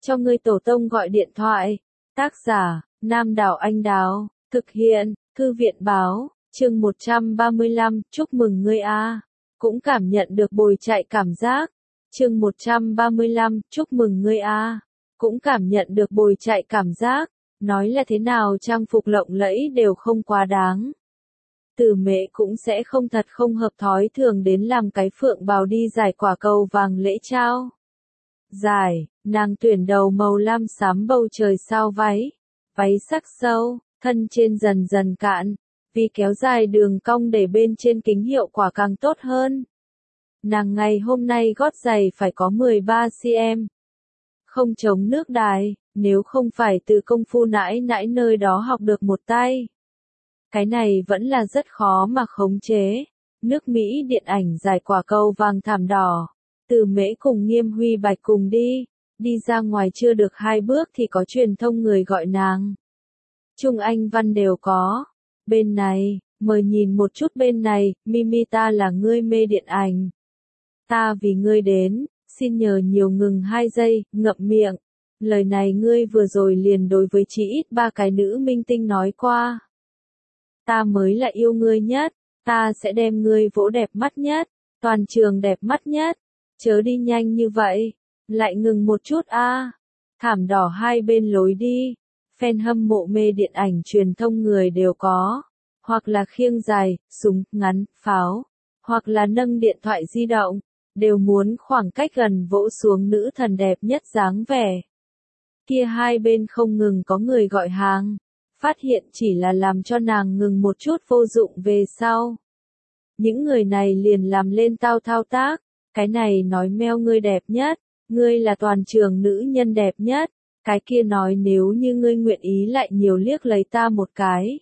cho ngươi tổ tông gọi điện thoại. Tác giả, Nam Đảo Anh Đào, thực hiện, Thư viện Báo, chương 135, chúc mừng ngươi a. Cũng cảm nhận được bồi chạy cảm giác. Chương 135, chúc mừng ngươi a. Cũng cảm nhận được bồi chạy cảm giác. Nói là thế nào trang phục lộng lẫy đều không quá đáng. Từ Mễ cũng sẽ không thật không hợp thói thường đến làm cái phượng bào đi giải quả cầu vàng lễ trao giải, nàng tuyển đầu màu lam xám bầu trời sao váy sắc sâu, thân trên dần dần cạn, vì kéo dài đường cong để bên trên kính hiệu quả càng tốt hơn. Nàng ngày hôm nay gót giày phải có 13 cm. Không chống nước đài, nếu không phải từ công phu nãi nãi nơi đó học được một tay. Cái này vẫn là rất khó mà khống chế. Nước Mỹ điện ảnh giải quả cầu vàng thảm đỏ. Từ Mễ cùng Nghiêm Huy Bạch cùng đi ra ngoài chưa được 2 bước thì có truyền thông người gọi nàng. Trung Anh Văn đều có. Bên này, mời nhìn một chút bên này, Mimi ta là ngươi mê điện ảnh. Ta vì ngươi đến, xin nhờ nhiều ngừng 2 giây, ngậm miệng. Lời này ngươi vừa rồi liền đối với chí ít 3 cái nữ minh tinh nói qua. Ta mới là yêu ngươi nhất, ta sẽ đem ngươi vỗ đẹp mắt nhất, toàn trường đẹp mắt nhất. Chớ đi nhanh như vậy, lại ngừng một chút a. Thảm đỏ hai bên lối đi, fan hâm mộ mê điện ảnh truyền thông người đều có, hoặc là khiêng dài, súng ngắn, pháo, hoặc là nâng điện thoại di động, đều muốn khoảng cách gần vỗ xuống nữ thần đẹp nhất dáng vẻ. Kia hai bên không ngừng có người gọi hàng, phát hiện chỉ là làm cho nàng ngừng một chút vô dụng về sau. Những người này liền làm lên thao tác, cái này nói meo ngươi đẹp nhất, ngươi là toàn trường nữ nhân đẹp nhất, cái kia nói nếu như ngươi nguyện ý lại nhiều liếc lấy ta một cái.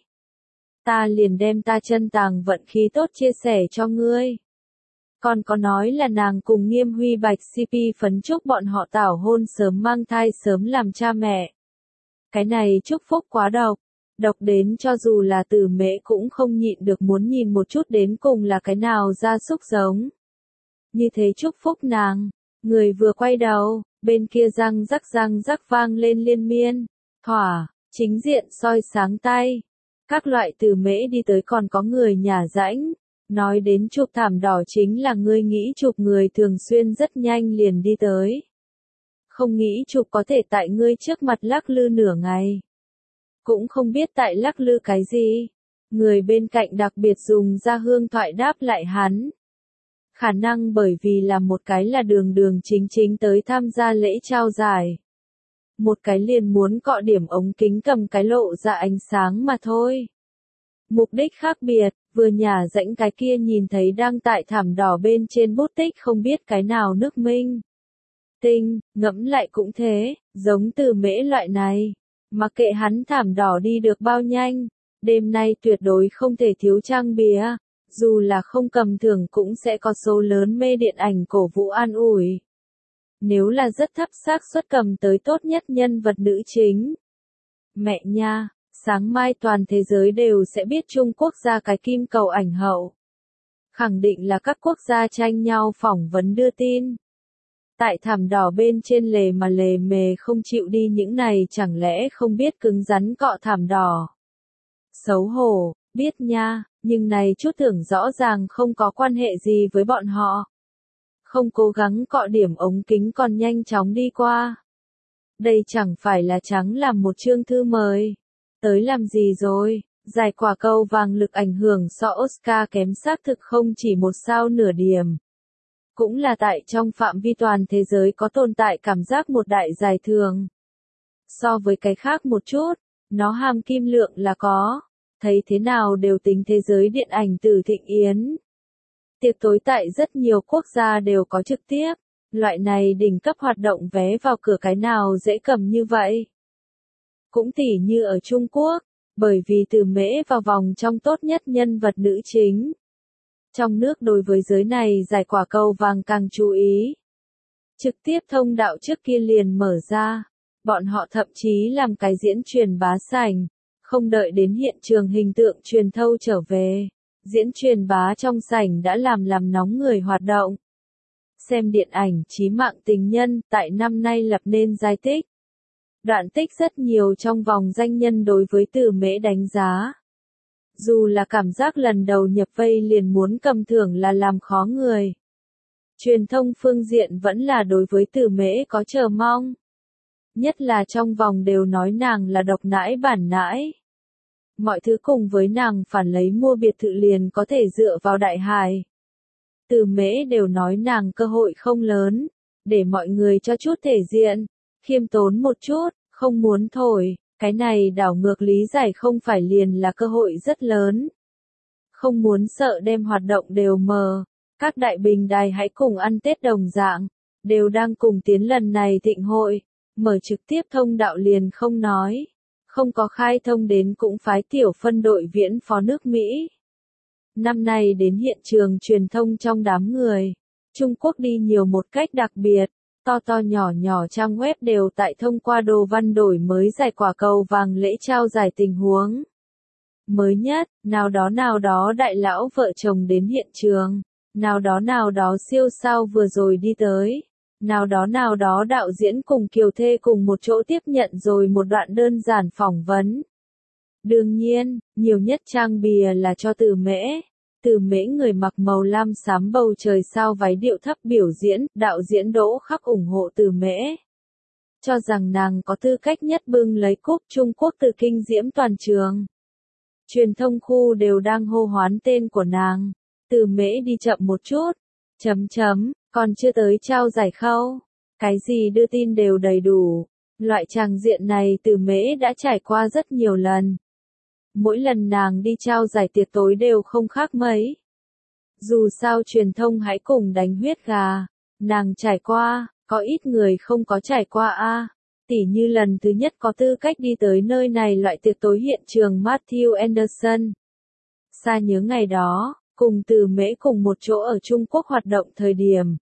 Ta liền đem ta chân tàng vận khí tốt chia sẻ cho ngươi. Còn có nói là nàng cùng Nghiêm Huy Bạch CP phấn chúc bọn họ tảo hôn sớm mang thai sớm làm cha mẹ. Cái này chúc phúc quá độc đến cho dù là Từ Mễ cũng không nhịn được muốn nhìn một chút đến cùng là cái nào gia súc giống. Như thế chúc phúc nàng, người vừa quay đầu, bên kia răng rắc vang lên liên miên, thỏa, chính diện soi sáng tay. Các loại Từ Mễ đi tới còn có người nhả rãnh, nói đến chụp thảm đỏ chính là ngươi nghĩ chụp người thường xuyên rất nhanh liền đi tới. Không nghĩ chụp có thể tại ngươi trước mặt lắc lư nửa ngày. Cũng không biết tại lắc lư cái gì. Người bên cạnh đặc biệt dùng ra hương thoại đáp lại hắn. Khả năng bởi vì là một cái là đường chính tới tham gia lễ trao giải. Một cái liền muốn cọ điểm ống kính cầm cái lộ ra ánh sáng mà thôi. Mục đích khác biệt, vừa nhả rãnh cái kia nhìn thấy đang tại thảm đỏ bên trên bút tích không biết cái nào nước minh. Tinh, ngẫm lại cũng thế, giống Từ Mễ loại này. Mặc kệ hắn thảm đỏ đi được bao nhanh, đêm nay tuyệt đối không thể thiếu trang bìa. Dù là không cầm thưởng cũng sẽ có số lớn mê điện ảnh cổ vũ an ủi. Nếu là rất thấp xác suất cầm tới tốt nhất nhân vật nữ chính. Mẹ nha, sáng mai toàn thế giới đều sẽ biết Trung Quốc ra cái kim cầu ảnh hậu. Khẳng định là các quốc gia tranh nhau phỏng vấn đưa tin. Tại thảm đỏ bên trên lề mề không chịu đi những này chẳng lẽ không biết cứng rắn cọ thảm đỏ. Xấu hổ, biết nha. Nhưng này chút tưởng rõ ràng không có quan hệ gì với bọn họ. Không cố gắng cọ điểm ống kính còn nhanh chóng đi qua. Đây chẳng phải là trắng làm một chương thư mời. Tới làm gì rồi? Giải quả cầu vàng lực ảnh hưởng so Oscar kém xác thực không chỉ 1 sao nửa điểm. Cũng là tại trong phạm vi toàn thế giới có tồn tại cảm giác một đại giải thưởng. So với cái khác một chút, nó hàm kim lượng là có. Thấy thế nào đều tính thế giới điện ảnh từ thịnh yến. Tiệc tối tại rất nhiều quốc gia đều có trực tiếp, loại này đỉnh cấp hoạt động vé vào cửa cái nào dễ cầm như vậy. Cũng tỉ như ở Trung Quốc, bởi vì Từ Mễ vào vòng trong tốt nhất nhân vật nữ chính. Trong nước đối với giới này giải quả cầu vàng càng chú ý. Trực tiếp thông đạo trước kia liền mở ra, bọn họ thậm chí làm cái diễn truyền bá sảnh. Không đợi đến hiện trường hình tượng truyền thâu trở về, diễn truyền bá trong sảnh đã làm nóng người hoạt động. xem điện ảnh Chí mạng tình nhân tại năm nay lập nên giai tích. Đoạn tích rất nhiều trong vòng danh nhân đối với Từ Mễ đánh giá. Dù là cảm giác lần đầu nhập vây liền muốn cầm thưởng là làm khó người. Truyền thông phương diện vẫn là đối với Từ Mễ có chờ mong. Nhất là trong vòng đều nói nàng là độc nãi bản nãi. Mọi thứ cùng với nàng phản lấy mua biệt thự liền có thể dựa vào đại hài. Từ Mễ đều nói nàng cơ hội không lớn, để mọi người cho chút thể diện, khiêm tốn một chút, không muốn thổi, cái này đảo ngược lý giải không phải liền là cơ hội rất lớn. Không muốn sợ đem hoạt động đều mờ, các đại bình đài hãy cùng ăn Tết đồng dạng, đều đang cùng tiến lần này thịnh hội, mở trực tiếp thông đạo liền không nói. Không có khai thông đến cũng phái tiểu phân đội viễn phó nước Mỹ. Năm nay đến hiện trường truyền thông trong đám người, Trung Quốc đi nhiều một cách đặc biệt, to to nhỏ nhỏ trang web đều tại thông qua đồ văn đổi mới giải quả cầu vàng lễ trao giải tình huống. Mới nhất, nào đó đại lão vợ chồng đến hiện trường, nào đó siêu sao vừa rồi đi tới. Nào đó đạo diễn cùng kiều thê cùng một chỗ tiếp nhận rồi một đoạn đơn giản phỏng vấn. Đương nhiên, nhiều nhất trang bìa là cho Từ Mễ. Từ Mễ người mặc màu lam xám bầu trời sao váy điệu thấp biểu diễn, đạo diễn Đỗ Khắc ủng hộ Từ Mễ. Cho rằng nàng có tư cách nhất bưng lấy cúp Trung Quốc từ kinh diễm toàn trường. Truyền thông khu đều đang hô hoán tên của nàng. Từ Mễ đi chậm một chút. Còn chưa tới trao giải khâu. Cái gì đưa tin đều đầy đủ. Loại tràng diện này Từ Mễ đã trải qua rất nhiều lần. Mỗi lần nàng đi trao giải tiệc tối đều không khác mấy. Dù sao truyền thông hãy cùng đánh huyết gà. Nàng trải qua, có ít người không có trải qua a. Tỉ như lần thứ nhất có tư cách đi tới nơi này loại tiệc tối hiện trường Matthew Anderson. Xa nhớ ngày đó, cùng Từ Mễ cùng một chỗ ở Trung Quốc hoạt động thời điểm.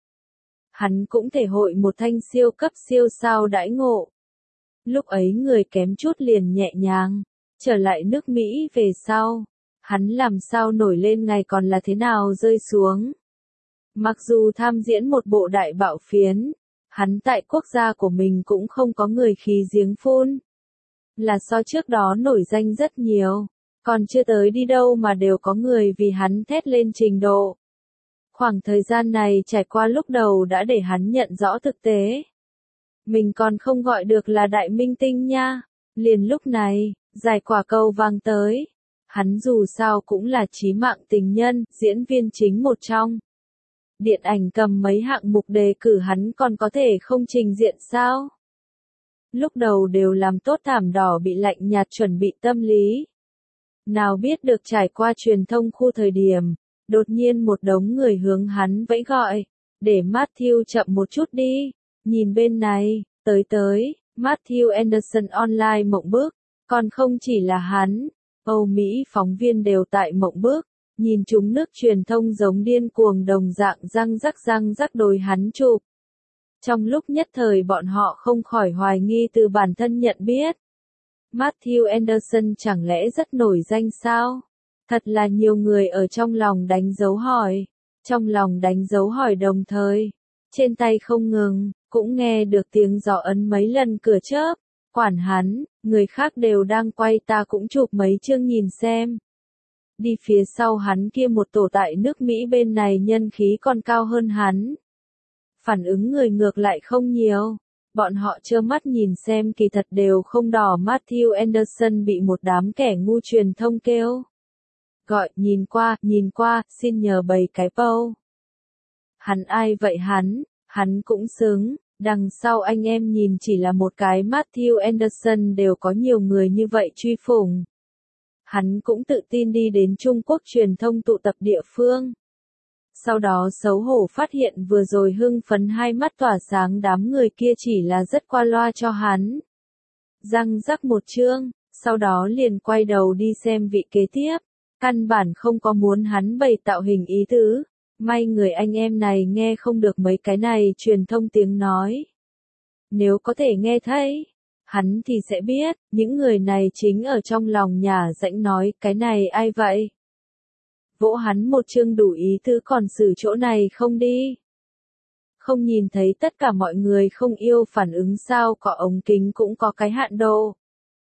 Hắn cũng thể hội một thanh siêu cấp siêu sao đãi ngộ. Lúc ấy người kém chút liền nhẹ nhàng, trở lại nước Mỹ về sau. Hắn làm sao nổi lên ngày còn là thế nào rơi xuống. Mặc dù tham diễn một bộ đại bạo phiến, hắn tại quốc gia của mình cũng không có người khí giếng phun. Là so trước đó nổi danh rất nhiều, còn chưa tới đi đâu mà đều có người vì hắn thét lên trình độ. Khoảng thời gian này trải qua lúc đầu đã để hắn nhận rõ thực tế. Mình còn không gọi được là đại minh tinh nha. Liền lúc này, giải quả cầu vàng tới. Hắn dù sao cũng là chí mạng tình nhân, diễn viên chính một trong. Điện ảnh cầm mấy hạng mục đề cử hắn còn có thể không trình diện sao? Lúc đầu đều làm tốt thảm đỏ bị lạnh nhạt chuẩn bị tâm lý. Nào biết được trải qua truyền thông khu thời điểm, đột nhiên một đống người hướng hắn vẫy gọi, để Matthew chậm một chút đi, nhìn bên này, tới, Matthew Anderson online mộng bức, còn không chỉ là hắn, Âu Mỹ phóng viên đều tại mộng bức, nhìn chúng nước truyền thông giống điên cuồng đồng dạng răng rắc đồi hắn chụp. Trong lúc nhất thời bọn họ không khỏi hoài nghi từ bản thân nhận biết. Matthew Anderson chẳng lẽ rất nổi danh sao? Thật là nhiều người ở trong lòng đánh dấu hỏi. Trong lòng đánh dấu hỏi đồng thời. Trên tay không ngừng, cũng nghe được tiếng gió ấn mấy lần cửa chớp. Quản hắn, người khác đều đang quay ta cũng chụp mấy chương nhìn xem. Đi phía sau hắn kia một tổ tại nước Mỹ bên này nhân khí còn cao hơn hắn. Phản ứng người ngược lại không nhiều. Bọn họ trơ mắt nhìn xem kỳ thật đều không đỏ. Matthew Anderson bị một đám kẻ ngu truyền thông kêu. Gọi, nhìn qua, xin nhờ bày cái pâu. Hắn ai vậy hắn cũng xứng, đằng sau anh em nhìn chỉ là một cái Matthew Anderson đều có nhiều người như vậy truy phủng. Hắn cũng tự tin đi đến Trung Quốc truyền thông tụ tập địa phương. Sau đó xấu hổ phát hiện vừa rồi hưng phấn hai mắt tỏa sáng đám người kia chỉ là rất qua loa cho hắn. Răng rắc một chương, sau đó liền quay đầu đi xem vị kế tiếp. Căn bản không có muốn hắn bày tạo hình ý tứ. May người anh em này nghe không được mấy cái này truyền thông tiếng nói. Nếu có thể nghe thấy, hắn thì sẽ biết, những người này chính ở trong lòng nhà rãnh nói cái này ai vậy. Vỗ hắn một chương đủ ý tứ còn xử chỗ này không đi. Không nhìn thấy tất cả mọi người không yêu phản ứng sao, có ống kính cũng có cái hạn độ.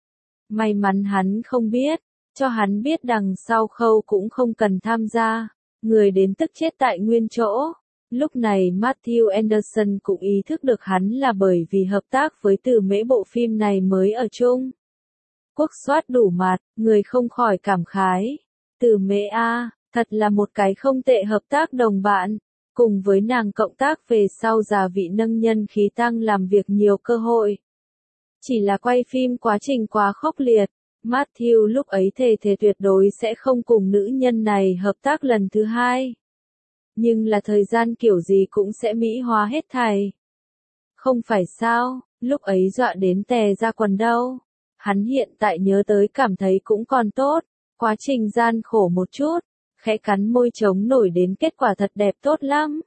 May mắn hắn không biết, cho hắn biết đằng sau khâu cũng không cần tham gia, người đến tức chết tại nguyên chỗ. Lúc này Matthew Anderson cũng ý thức được hắn là bởi vì hợp tác với Từ Mễ bộ phim này mới ở chung quốc soát đủ mặt, người không khỏi cảm khái. Từ Mễ a, thật là một cái không tệ hợp tác đồng bạn. Cùng với nàng cộng tác về sau già vị nâng nhân khí tăng làm việc nhiều cơ hội. Chỉ là quay phim quá trình quá khốc liệt, Matthew lúc ấy thề tuyệt đối sẽ không cùng nữ nhân này hợp tác lần thứ hai. Nhưng là thời gian kiểu gì cũng sẽ mỹ hóa hết thảy. Không phải sao, lúc ấy dọa đến tè ra quần đâu. Hắn hiện tại nhớ tới cảm thấy cũng còn tốt, quá trình gian khổ một chút, khẽ cắn môi chống nổi đến kết quả thật đẹp tốt lắm.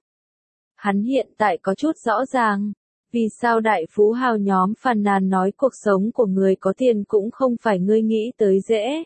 Hắn hiện tại có chút rõ ràng, vì sao đại phú hào nhóm phàn nàn nói cuộc sống của người có tiền cũng không phải ngươi nghĩ tới dễ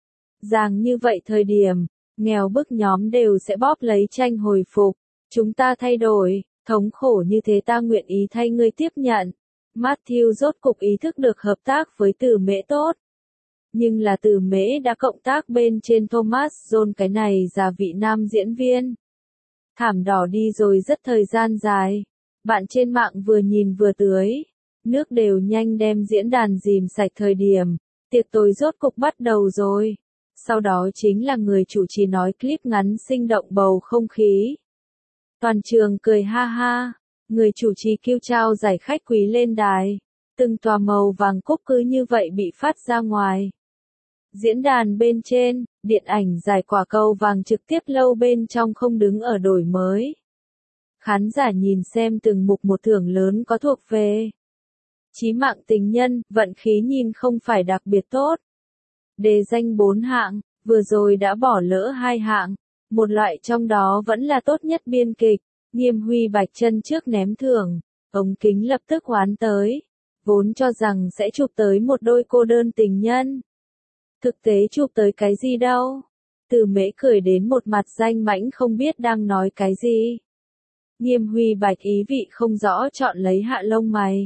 dàng như vậy. Thời điểm nghèo bức nhóm đều sẽ bóp lấy tranh hồi phục, chúng ta thay đổi, thống khổ như thế ta nguyện ý thay ngươi tiếp nhận. Matthew rốt cục ý thức được hợp tác với Từ Mễ tốt. Nhưng là Từ Mễ đã cộng tác bên trên Thomas John cái này già vị nam diễn viên. Thảm đỏ đi rồi rất thời gian dài. Bạn trên mạng vừa nhìn vừa tưới. Nước đều nhanh đem diễn đàn dìm sạch thời điểm. Tiệc tối rốt cục bắt đầu rồi. Sau đó chính là người chủ trì nói clip ngắn sinh động bầu không khí. Toàn trường cười ha ha. Người chủ trì kêu trao giải khách quý lên đài. Từng tòa màu vàng cúc cứ như vậy bị phát ra ngoài. Diễn đàn bên trên, điện ảnh giải quả cầu vàng trực tiếp lâu bên trong không đứng ở đổi mới. Khán giả nhìn xem từng mục một thưởng lớn có thuộc về chí mạng tình nhân, vận khí nhìn không phải đặc biệt tốt. Đề danh 4 hạng, vừa rồi đã bỏ lỡ 2 hạng, một loại trong đó vẫn là tốt nhất biên kịch. Nghiêm Huy Bạch chân trước ném thưởng, ống kính lập tức hoán tới, vốn cho rằng sẽ chụp tới một đôi cô đơn tình nhân. Thực tế chụp tới cái gì đâu. Từ Mễ cười đến một mặt danh mãnh không biết đang nói cái gì. Nghiêm Huy Bạch ý vị không rõ chọn lấy hạ lông mày.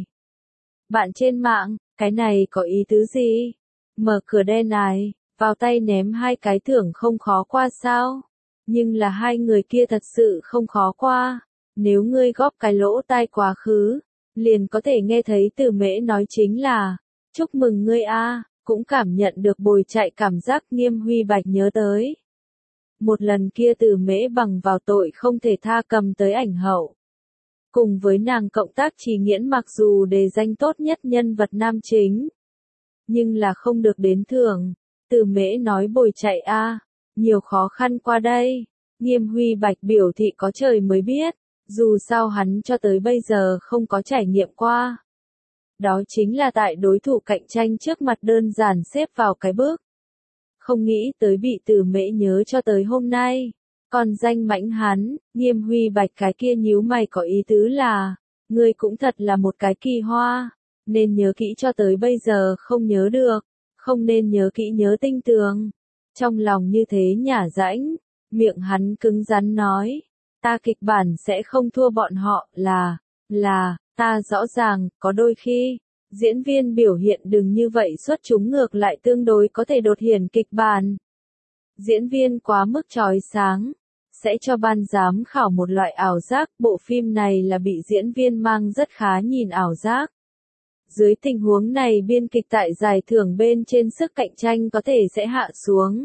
Bạn trên mạng, cái này có ý tứ gì? Mở cửa đen này, vào tay ném 2 cái thưởng không khó qua sao? Nhưng là 2 người kia thật sự không khó qua. Nếu ngươi góp cái lỗ tai quá khứ, liền có thể nghe thấy Từ Mễ nói chính là, chúc mừng ngươi a, cũng cảm nhận được bồi chạy cảm giác. Nghiêm Huy Bạch nhớ tới. Một lần kia Từ Mễ bằng vào tội không thể tha cầm tới ảnh hậu. Cùng với nàng cộng tác Trì Nghiễn mặc dù đề danh tốt nhất nhân vật nam chính. Nhưng là không được đến thưởng. Từ Mễ nói bồi chạy a, nhiều khó khăn qua đây. Nghiêm Huy Bạch biểu thị có trời mới biết. Dù sao hắn cho tới bây giờ không có trải nghiệm qua. Đó chính là tại đối thủ cạnh tranh trước mặt đơn giản xếp vào cái bước. Không nghĩ tới bị Từ Mễ nhớ cho tới hôm nay. Còn danh mãnh hắn, Nghiêm Huy Bạch cái kia nhíu mày có ý tứ là, ngươi cũng thật là một cái kỳ hoa, nên nhớ kỹ cho tới bây giờ không nhớ được, không nên nhớ kỹ nhớ tinh tường. Trong lòng như thế nhả rãnh, miệng hắn cứng rắn nói, ta kịch bản sẽ không thua bọn họ, là, ta rõ ràng, có đôi khi, diễn viên biểu hiện đừng như vậy xuất chúng ngược lại tương đối có thể đột hiển kịch bản. Diễn viên quá mức chói sáng, sẽ cho ban giám khảo một loại ảo giác, bộ phim này là bị diễn viên mang rất khá nhìn ảo giác. Dưới tình huống này biên kịch tại giải thưởng bên trên sức cạnh tranh có thể sẽ hạ xuống.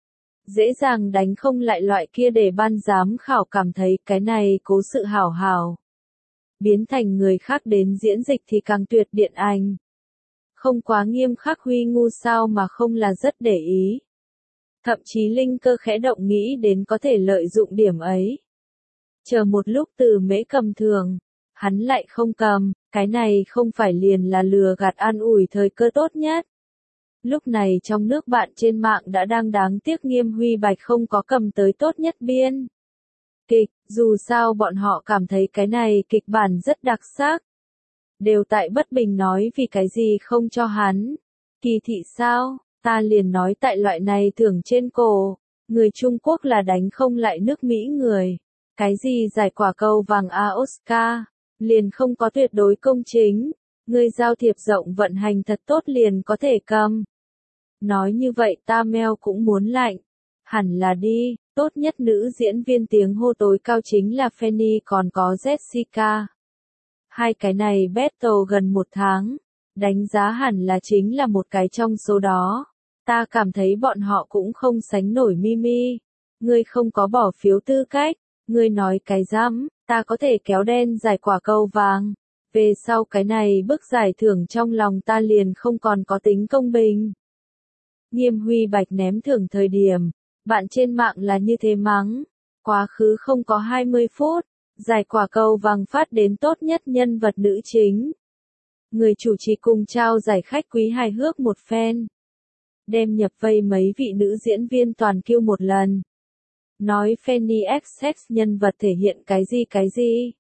Dễ dàng đánh không lại loại kia để ban giám khảo cảm thấy cái này cố sự hảo hảo. Biến thành người khác đến diễn dịch thì càng tuyệt. Điện ảnh không quá nghiêm khắc huy ngu sao mà không là rất để ý. Thậm chí Linh Cơ khẽ động nghĩ đến có thể lợi dụng điểm ấy. Chờ một lúc Từ Mễ cầm thưởng, hắn lại không cầm, cái này không phải liền là lừa gạt an ủi thời cơ tốt nhất. Lúc này trong nước bạn trên mạng đã đang đáng tiếc Nghiêm Huy Bạch không có cầm tới tốt nhất biên kịch, dù sao bọn họ cảm thấy cái này kịch bản rất đặc sắc. Đều tại bất bình nói vì cái gì không cho hắn. Kỳ thị sao, ta liền nói tại loại này thưởng trên cổ, người Trung Quốc là đánh không lại nước Mỹ người. Cái gì giải quả cầu vàng Oscar, liền không có tuyệt đối công chính, ngươi giao thiệp rộng vận hành thật tốt liền có thể cầm. Nói như vậy Tamel cũng muốn lạnh. Hẳn là đi, tốt nhất nữ diễn viên tiếng hô tối cao chính là Fanny còn có Jessica. Hai cái này battle gần 1 tháng, đánh giá hẳn là chính là một cái trong số đó. Ta cảm thấy bọn họ cũng không sánh nổi Mimi. Ngươi không có bỏ phiếu tư cách, ngươi nói cái rắm, ta có thể kéo đen giải quả cầu vàng. Về sau cái này bức giải thưởng trong lòng ta liền không còn có tính công bình. Nghiêm Huy Bạch ném thưởng thời điểm, bạn trên mạng là như thế mắng. Quá khứ không có 20 phút, giải quả cầu vàng phát đến tốt nhất nhân vật nữ chính. Người chủ trì cùng trao giải khách quý hài hước một phen. Đem nhập vây mấy vị nữ diễn viên toàn kêu một lần. Nói Fanny XX nhân vật thể hiện cái gì.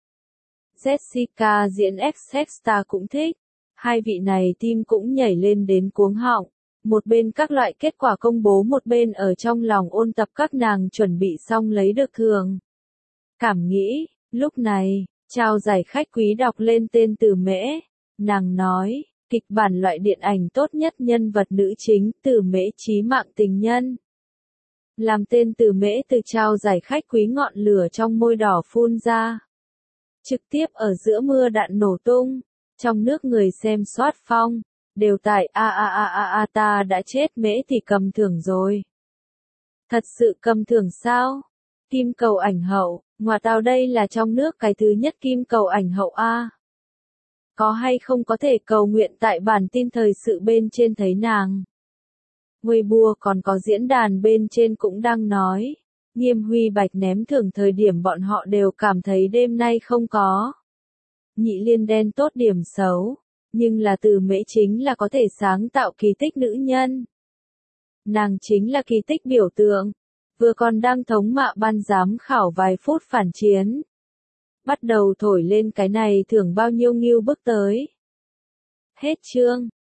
Jessica diễn XX ta cũng thích. Hai vị này team cũng nhảy lên đến cuống họng. Một bên các loại kết quả công bố, một bên ở trong lòng ôn tập các nàng chuẩn bị xong lấy được thưởng. Cảm nghĩ, lúc này, trao giải khách quý đọc lên tên Từ Mễ. Nàng nói, kịch bản loại điện ảnh tốt nhất nhân vật nữ chính Từ Mễ chí mạng tình nhân. Làm tên Từ Mễ từ trao giải khách quý ngọn lửa trong môi đỏ phun ra. Trực tiếp ở giữa mưa đạn nổ tung, trong nước người xem soát phong, đều tại ta đã chết Mễ thì cầm thưởng rồi. Thật sự cầm thưởng sao? Kim cầu ảnh hậu, ngoa tào đây là trong nước cái thứ nhất kim cầu ảnh hậu a. Có hay không có thể cầu nguyện tại bản tin thời sự bên trên thấy nàng. Weibo còn có diễn đàn bên trên cũng đang nói. Nghiêm Huy Bạch ném thưởng thời điểm bọn họ đều cảm thấy đêm nay không có. Nhị liên đen tốt điểm xấu. Nhưng là Từ Mễ chính là có thể sáng tạo kỳ tích nữ nhân. Nàng chính là kỳ tích biểu tượng. Vừa còn đang thống mạ ban giám khảo vài phút phản chiến. Bắt đầu thổi lên cái này thưởng bao nhiêu nghiêu bước tới. Hết chương.